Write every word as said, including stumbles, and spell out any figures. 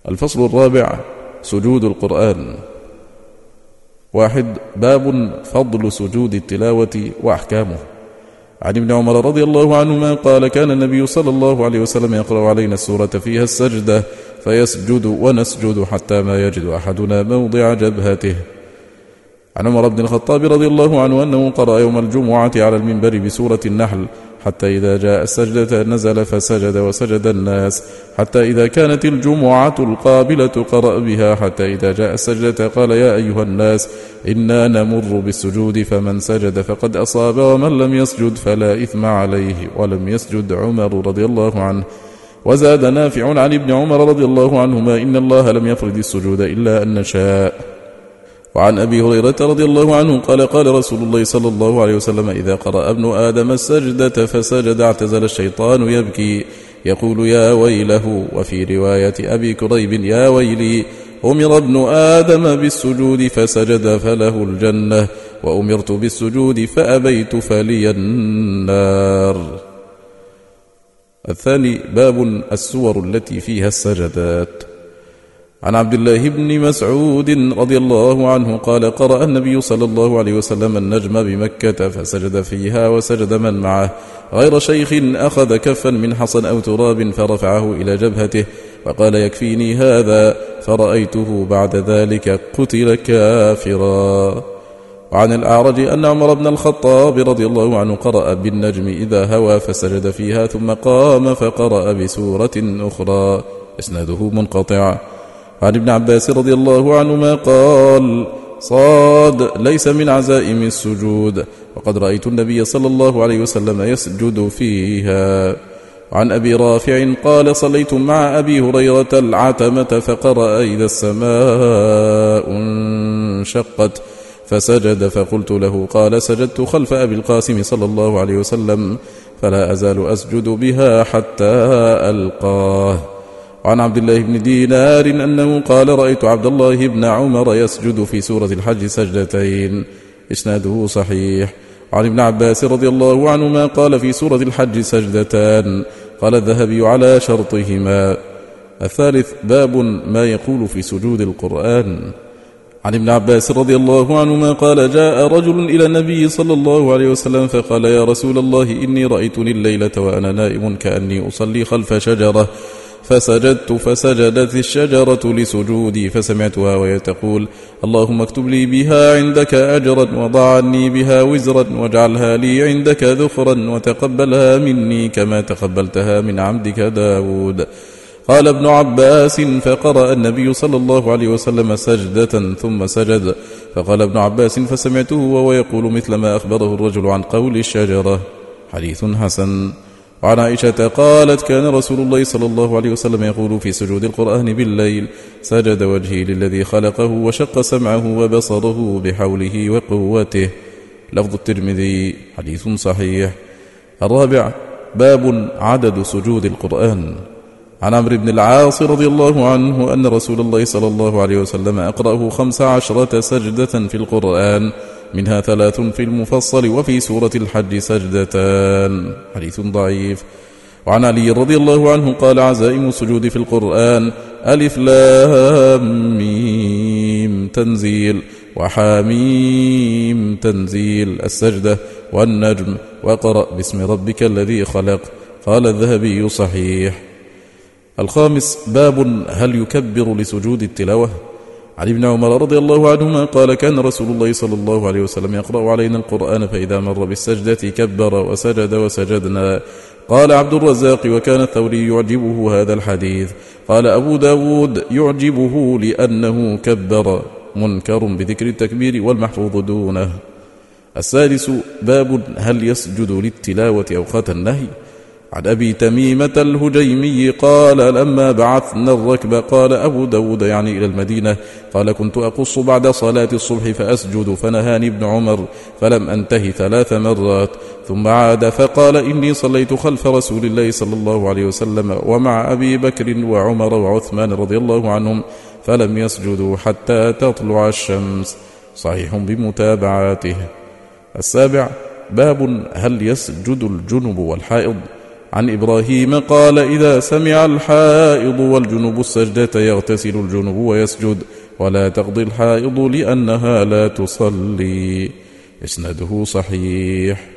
الفصل الرابع: سجود القرآن. واحد. باب فضل سجود التلاوة وأحكامه. عن ابن عمر رضي الله عنهما قال: كان النبي صلى الله عليه وسلم يقرأ علينا السورة فيها السجدة فيسجد ونسجد حتى ما يجد أحدنا موضع جبهته. عن عمر بن الخطاب رضي الله عنه أنه قرأ يوم الجمعة على المنبر بسورة النحل حتى إذا جاء السجدة نزل فسجد وسجد الناس حتى إذا كانت الجمعة القابلة قرأ بها حتى إذا جاء السجدة قال: يا أيها الناس إنا نمر بالسجود فمن سجد فقد أصاب ومن لم يسجد فلا إثم عليه. ولم يسجد عمر رضي الله عنه. وزاد نافع عن ابن عمر رضي الله عنهما: إن الله لم يفرض السجود إلا أن نشاء. وعن أبي هريرة رضي الله عنه قال: قال رسول الله صلى الله عليه وسلم: إذا قرأ ابن آدم السجدة فسجد اعتزل الشيطان يبكي يقول: يا ويله. وفي رواية أبي كريب: يا ويلي، أمر ابن آدم بالسجود فسجد فله الجنة، وأمرت بالسجود فأبيت فلي النار. الثاني: باب السور التي فيها السجدات. عن عبد الله بن مسعود رضي الله عنه قال: قرأ النبي صلى الله عليه وسلم النجم بمكة فسجد فيها وسجد من معه، غير شيخ أخذ كفا من حصى أو تراب فرفعه إلى جبهته وقال: يكفيني هذا، فرأيته بعد ذلك قتل كافرا. وعن الأعرج أن عمر بن الخطاب رضي الله عنه قرأ بالنجم إذا هوى فسجد فيها ثم قام فقرأ بسورة أخرى. إسناده منقطع. عن ابن عباس رضي الله عنهما قال: صاد ليس من عزائم السجود، وقد رأيت النبي صلى الله عليه وسلم يسجد فيها. عن أبي رافع قال: صليت مع أبي هريرة العتمة فقرأ: إذا السماء انشقت، فسجد فقلت له: قال: سجدت خلف أبي القاسم صلى الله عليه وسلم، فلا أزال أسجد بها حتى ألقاه. عن عبد الله بن دينار أنه قال: رأيت عبد الله بن عمر يسجد في سورة الحج سجدتين. إسناده صحيح. عن ابن عباس رضي الله عنهما قال: في سورة الحج سجدتان. قال الذهبي: على شرطهما. الثالث: باب ما يقول في سجود القرآن. عن ابن عباس رضي الله عنهما قال: جاء رجل إلى النبي صلى الله عليه وسلم فقال: يا رسول الله، إني رأيتني الليلة وأنا نائم كأني أصلي خلف شجرة، فسجدت فسجدت الشجرة لسجودي، فسمعتها وهي تقول: اللهم اكتب لي بها عندك أجرا، وضع عني بها وزرا، واجعلها لي عندك ذخرا، وتقبلها مني كما تقبلتها من عبدك داود. قال ابن عباس: فقرأ النبي صلى الله عليه وسلم سجدة ثم سجد. فقال ابن عباس: فسمعته وهو يقول مثل ما أخبره الرجل عن قول الشجرة. حديث حسن. وعن عائشة قالت: كان رسول الله صلى الله عليه وسلم يقول في سجود القرآن بالليل: سجد وجهي للذي خلقه وشق سمعه وبصره بحوله وقوته. لفظ الترمذي. حديث صحيح. الرابع: باب عدد سجود القرآن. عن عمرو بن العاص رضي الله عنه أن رسول الله صلى الله عليه وسلم أقرأه خمس عشرة سجدة في القرآن، منها ثلاث في المفصل وفي سورة الحج سجدتان. حديث ضعيف. وعن علي رضي الله عنه قال: عزائم السجود في القرآن: ألف لام ميم تنزيل، وحاميم تنزيل السجدة، والنجم، وقرأ باسم ربك الذي خلق. قال الذهبي: صحيح. الخامس: باب هل يكبر لسجود التلاوة. عن ابن عمر رضي الله عنهما قال: كان رسول الله صلى الله عليه وسلم يقرأ علينا القرآن فإذا مر بالسجدة كبر وسجد وسجدنا. قال عبد الرزاق: وكان الثوري يعجبه هذا الحديث. قال أبو داود: يعجبه لأنه كبر، منكر بذكر التكبير والمحفوظ دونه. السادس: باب هل يسجد للتلاوة أوقات النهي. عن أبي تميمة الهجيمي قال: لما بعثنا الركب، قال أبو داود يعني إلى المدينة، قال: كنت أقص بعد صلاة الصبح فأسجد، فنهاني ابن عمر فلم أنتهي ثلاث مرات، ثم عاد فقال: إني صليت خلف رسول الله صلى الله عليه وسلم ومع أبي بكر وعمر وعثمان رضي الله عنهم، فلم يسجدوا حتى تطلع الشمس. صحيح بمتابعاته. السابع: باب هل يسجد الجنب والحائض. عن إبراهيم قال إذا سمع الحائض والجنب السجدة يغتسل الجنب ويسجد ولا تقضي الحائض لأنها لا تصلي. إسناده صحيح.